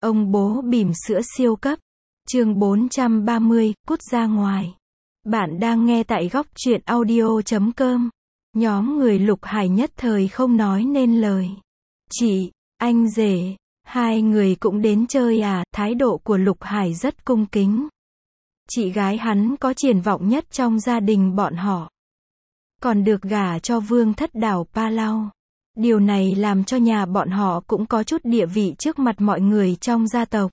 Ông bố bỉm sữa siêu cấp. Chương 430, cút ra ngoài. Bạn đang nghe tại góc truyện audio.com. Nhóm người Lục Hải nhất thời không nói nên lời. Chị, anh rể, hai người cũng đến chơi à? Thái độ của Lục Hải rất cung kính. Chị gái hắn có triển vọng nhất trong gia đình bọn họ. Còn được gả cho vương thất đảo Palau. Điều này làm cho nhà bọn họ cũng có chút địa vị trước mặt mọi người trong gia tộc.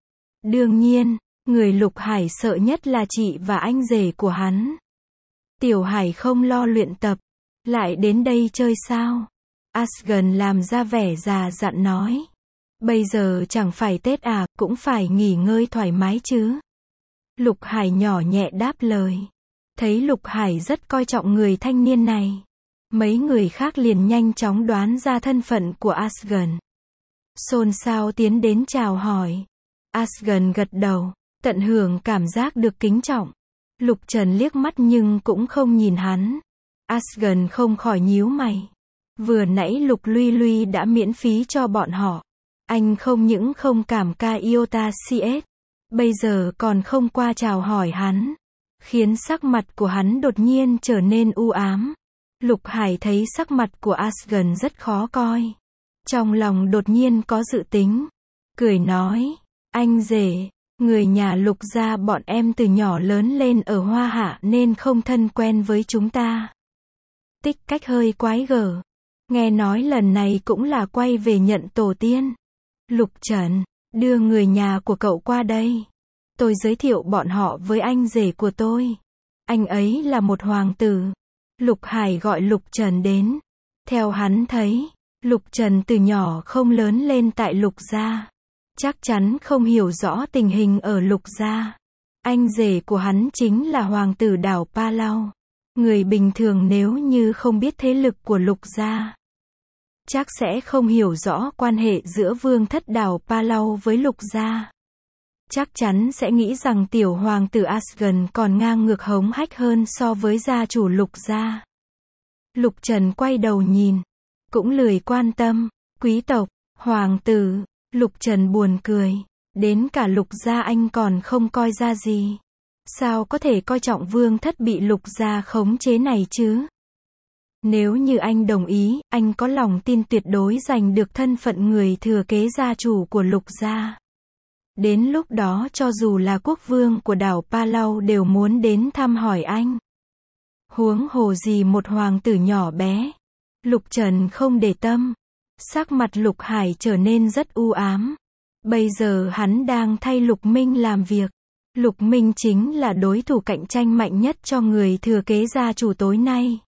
Đương nhiên, người Lục Hải sợ nhất là chị và anh rể của hắn. Tiểu Hải không lo luyện tập, lại đến đây chơi sao? Asgen làm ra vẻ già dặn nói. Bây giờ chẳng phải Tết à, cũng phải nghỉ ngơi thoải mái chứ. Lục Hải nhỏ nhẹ đáp lời. Thấy Lục Hải rất coi trọng người thanh niên này. Mấy người khác liền nhanh chóng đoán ra thân phận của Asgen. Xôn xao tiến đến chào hỏi. Asgen gật đầu, tận hưởng cảm giác được kính trọng. Lục Trần liếc mắt nhưng cũng không nhìn hắn. Asgen không khỏi nhíu mày. Vừa nãy Lục Luy Luy đã miễn phí cho bọn họ. Anh không những không cảm ca iota CS, bây giờ còn không qua chào hỏi hắn, khiến sắc mặt của hắn đột nhiên trở nên u ám. Lục Hải thấy sắc mặt của Asgen rất khó coi. Trong lòng đột nhiên có dự tính. Cười nói, anh rể, người nhà Lục gia bọn em từ nhỏ lớn lên ở Hoa Hạ nên không thân quen với chúng ta. Tích Cách hơi quái gở. Nghe nói lần này cũng là quay về nhận tổ tiên. Lục Trần, đưa người nhà của cậu qua đây. Tôi giới thiệu bọn họ với anh rể của tôi. Anh ấy là một hoàng tử. Lục Hải gọi Lục Trần đến. Theo hắn thấy, Lục Trần từ nhỏ không lớn lên tại Lục gia. Chắc chắn không hiểu rõ tình hình ở Lục gia. Anh rể của hắn chính là hoàng tử đảo Palau. Người bình thường nếu như không biết thế lực của Lục gia, chắc sẽ không hiểu rõ quan hệ giữa vương thất đảo Palau với Lục gia. Chắc chắn sẽ nghĩ rằng tiểu hoàng tử Asgen còn ngang ngược hống hách hơn so với gia chủ Lục gia. Lục Trần quay đầu nhìn, cũng lười quan tâm. Quý tộc, hoàng tử. Lục Trần buồn cười. Đến cả Lục gia anh còn không coi ra gì. Sao có thể coi trọng vương thất bị Lục gia khống chế này chứ? Nếu như anh đồng ý, anh có lòng tin tuyệt đối giành được thân phận người thừa kế gia chủ của Lục gia. Đến lúc đó cho dù là quốc vương của đảo Palau đều muốn đến thăm hỏi anh. Huống hồ gì một hoàng tử nhỏ bé. Lục Trần không để tâm. Sắc mặt Lục Hải trở nên rất u ám. Bây giờ hắn đang thay Lục Minh làm việc. Lục Minh chính là đối thủ cạnh tranh mạnh nhất cho người thừa kế gia chủ tối nay.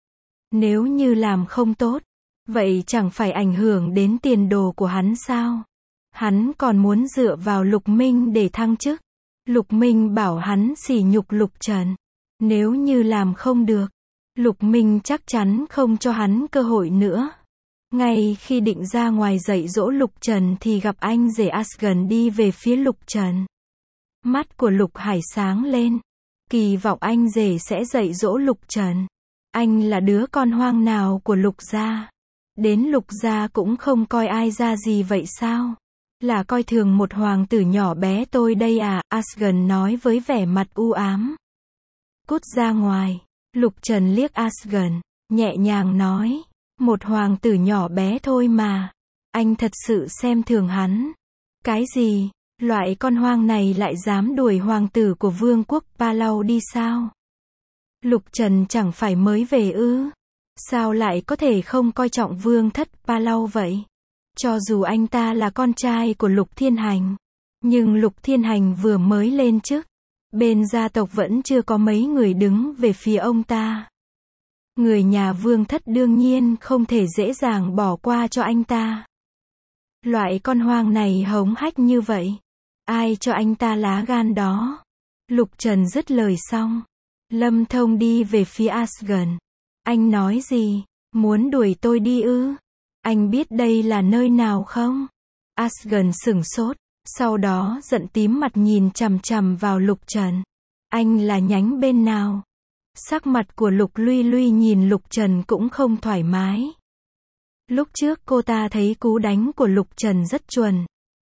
Nếu như làm không tốt, vậy chẳng phải ảnh hưởng đến tiền đồ của hắn sao? Hắn còn muốn dựa vào Lục Minh để thăng chức. Lục Minh bảo hắn sỉ nhục Lục Trần. Nếu như làm không được, Lục Minh chắc chắn không cho hắn cơ hội nữa. Ngay khi định ra ngoài dạy dỗ Lục Trần thì gặp anh rể Asgen đi về phía Lục Trần. Mắt của Lục Hải sáng lên. Kỳ vọng anh rể sẽ dạy dỗ Lục Trần. Anh là đứa con hoang nào của Lục gia? Đến Lục gia cũng không coi ai ra gì vậy sao? Là coi thường một hoàng tử nhỏ bé tôi đây à? Asgen nói với vẻ mặt u ám. Cút ra ngoài. Lục Trần liếc Asgen, nhẹ nhàng nói. Một hoàng tử nhỏ bé thôi mà. Anh thật sự xem thường hắn. Cái gì? Loại con hoang này lại dám đuổi hoàng tử của vương quốc Palau đi sao? Lục Trần chẳng phải mới về ư? Sao lại có thể không coi trọng vương thất Palau vậy? Cho dù anh ta là con trai của Lục Thiên Hành, nhưng Lục Thiên Hành vừa mới lên chức, bên gia tộc vẫn chưa có mấy người đứng về phía ông ta. Người nhà vương thất đương nhiên không thể dễ dàng bỏ qua cho anh ta. Loại con hoang này hống hách như vậy, ai cho anh ta lá gan đó? Lục Trần dứt lời xong, Lâm Thông đi về phía Asgen. Anh nói gì? Muốn đuổi tôi đi ư? Anh biết đây là nơi nào không? Asgen sửng sốt, sau đó giận tím mặt nhìn chằm chằm vào Lục Trần. Anh là nhánh bên nào? Sắc mặt của Lục Luy Luy nhìn Lục Trần cũng không thoải mái. Lúc trước cô ta thấy cú đánh của Lục Trần rất chuẩn.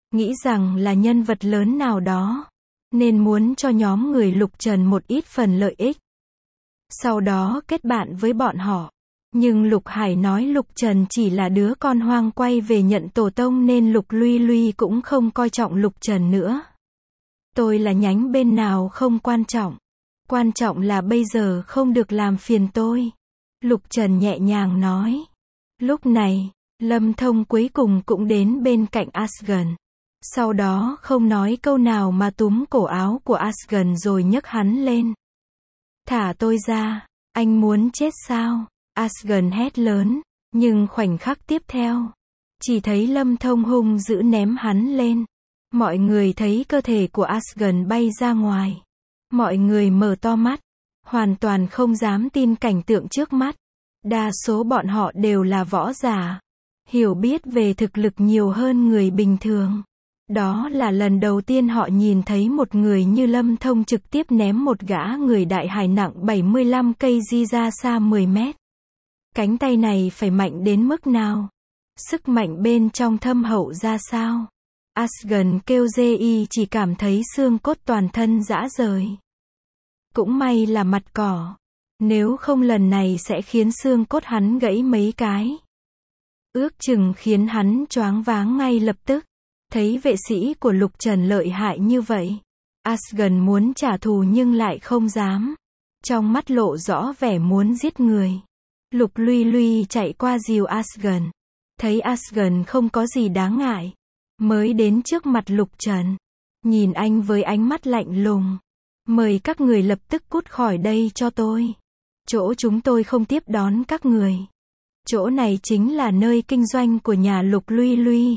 nghĩ rằng là nhân vật lớn nào đó, nên muốn cho nhóm người Lục Trần một ít phần lợi ích. Sau đó kết bạn với bọn họ. Nhưng Lục Hải nói Lục Trần chỉ là đứa con hoang quay về nhận tổ tông nên Lục Luy Luy cũng không coi trọng Lục Trần nữa. Tôi là nhánh bên nào không quan trọng. Quan trọng là bây giờ không được làm phiền tôi. Lục Trần nhẹ nhàng nói. Lúc này, Lâm Thông cuối cùng cũng đến bên cạnh Asgen. Sau đó không nói câu nào mà túm cổ áo của Asgen rồi nhấc hắn lên. Thả tôi ra, anh muốn chết sao? Asgen hét lớn, nhưng khoảnh khắc tiếp theo, chỉ thấy Lâm Thông hung dữ ném hắn lên. Mọi người thấy cơ thể của Asgen bay ra ngoài. Mọi người mở to mắt, hoàn toàn không dám tin cảnh tượng trước mắt. Đa số bọn họ đều là võ giả, hiểu biết về thực lực nhiều hơn người bình thường. Đó là lần đầu tiên họ nhìn thấy một người như Lâm Thông trực tiếp ném một gã người đại hải nặng 75 kg ra xa 10 mét. Cánh tay này phải mạnh đến mức nào? Sức mạnh bên trong thâm hậu ra sao? Asgen kêu Ji chỉ cảm thấy xương cốt toàn thân rã rời. Cũng may là mặt cỏ. Nếu không lần này sẽ khiến xương cốt hắn gãy mấy cái. Ước chừng khiến hắn choáng váng ngay lập tức. Thấy vệ sĩ của Lục Trần lợi hại như vậy. Asgen muốn trả thù nhưng lại không dám. Trong mắt lộ rõ vẻ muốn giết người. Lục Luy Luy chạy qua dìu Asgen. Thấy Asgen không có gì đáng ngại. Mới đến trước mặt Lục Trần. Nhìn anh với ánh mắt lạnh lùng. Mời các người lập tức cút khỏi đây cho tôi. Chỗ chúng tôi không tiếp đón các người. Chỗ này chính là nơi kinh doanh của nhà Lục Luy Luy.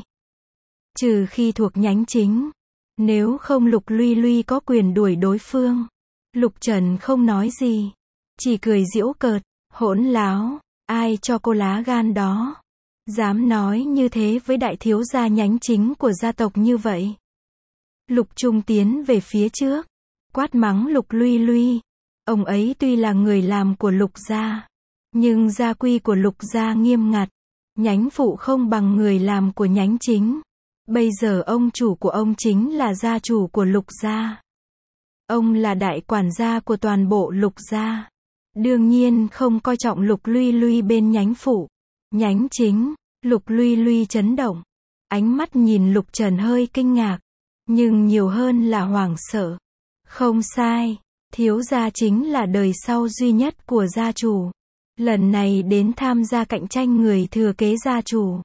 Trừ khi thuộc nhánh chính. Nếu không Lục Luy Luy có quyền đuổi đối phương. Lục Trần không nói gì. Chỉ cười giễu cợt. Hỗn láo. Ai cho cô lá gan đó? Dám nói như thế với đại thiếu gia nhánh chính của gia tộc như vậy. Lục Trung tiến về phía trước. Quát mắng Lục Luy Luy. Ông ấy tuy là người làm của Lục gia. Nhưng gia quy của Lục gia nghiêm ngặt. Nhánh phụ không bằng người làm của nhánh chính. Bây giờ ông chủ của ông chính là gia chủ của Lục gia. Ông là đại quản gia của toàn bộ Lục gia. Đương nhiên không coi trọng Lục Luy Luy bên nhánh phụ. Nhánh chính, Lục Luy Luy chấn động. Ánh mắt nhìn Lục Trần hơi kinh ngạc. Nhưng nhiều hơn là hoảng sợ. Không sai, thiếu gia chính là đời sau duy nhất của gia chủ. Lần này đến tham gia cạnh tranh người thừa kế gia chủ.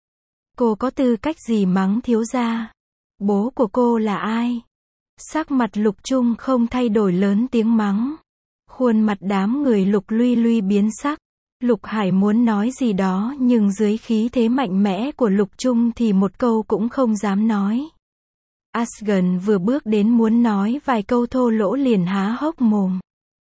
Cô có tư cách gì mắng thiếu gia? Bố của cô là ai? Sắc mặt Lục Trung không thay đổi lớn tiếng mắng. Khuôn mặt đám người Lục Luy Luy biến sắc. Lục Hải muốn nói gì đó nhưng dưới khí thế mạnh mẽ của Lục Trung thì một câu cũng không dám nói. Asgen vừa bước đến muốn nói vài câu thô lỗ liền há hốc mồm.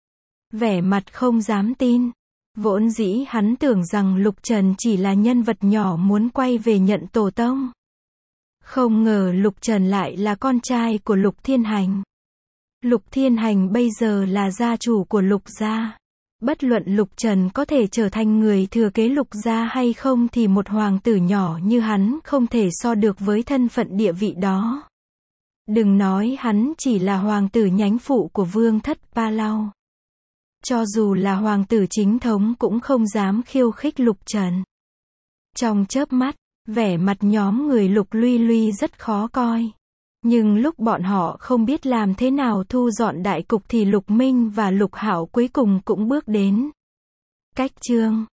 Vẻ mặt không dám tin. Vốn dĩ hắn tưởng rằng Lục Trần chỉ là nhân vật nhỏ muốn quay về nhận tổ tông. Không ngờ Lục Trần lại là con trai của Lục Thiên Hành. Lục Thiên Hành bây giờ là gia chủ của Lục gia. Bất luận Lục Trần có thể trở thành người thừa kế Lục gia hay không thì một hoàng tử nhỏ như hắn không thể so được với thân phận địa vị đó. Đừng nói hắn chỉ là hoàng tử nhánh phụ của vương thất Palau. Cho dù là hoàng tử chính thống cũng không dám khiêu khích Lục Trần. Trong chớp mắt, vẻ mặt nhóm người Lục Luy Luy rất khó coi. Nhưng lúc bọn họ không biết làm thế nào thu dọn đại cục thì Lục Minh và Lục Hạo cuối cùng cũng bước đến. Cách chương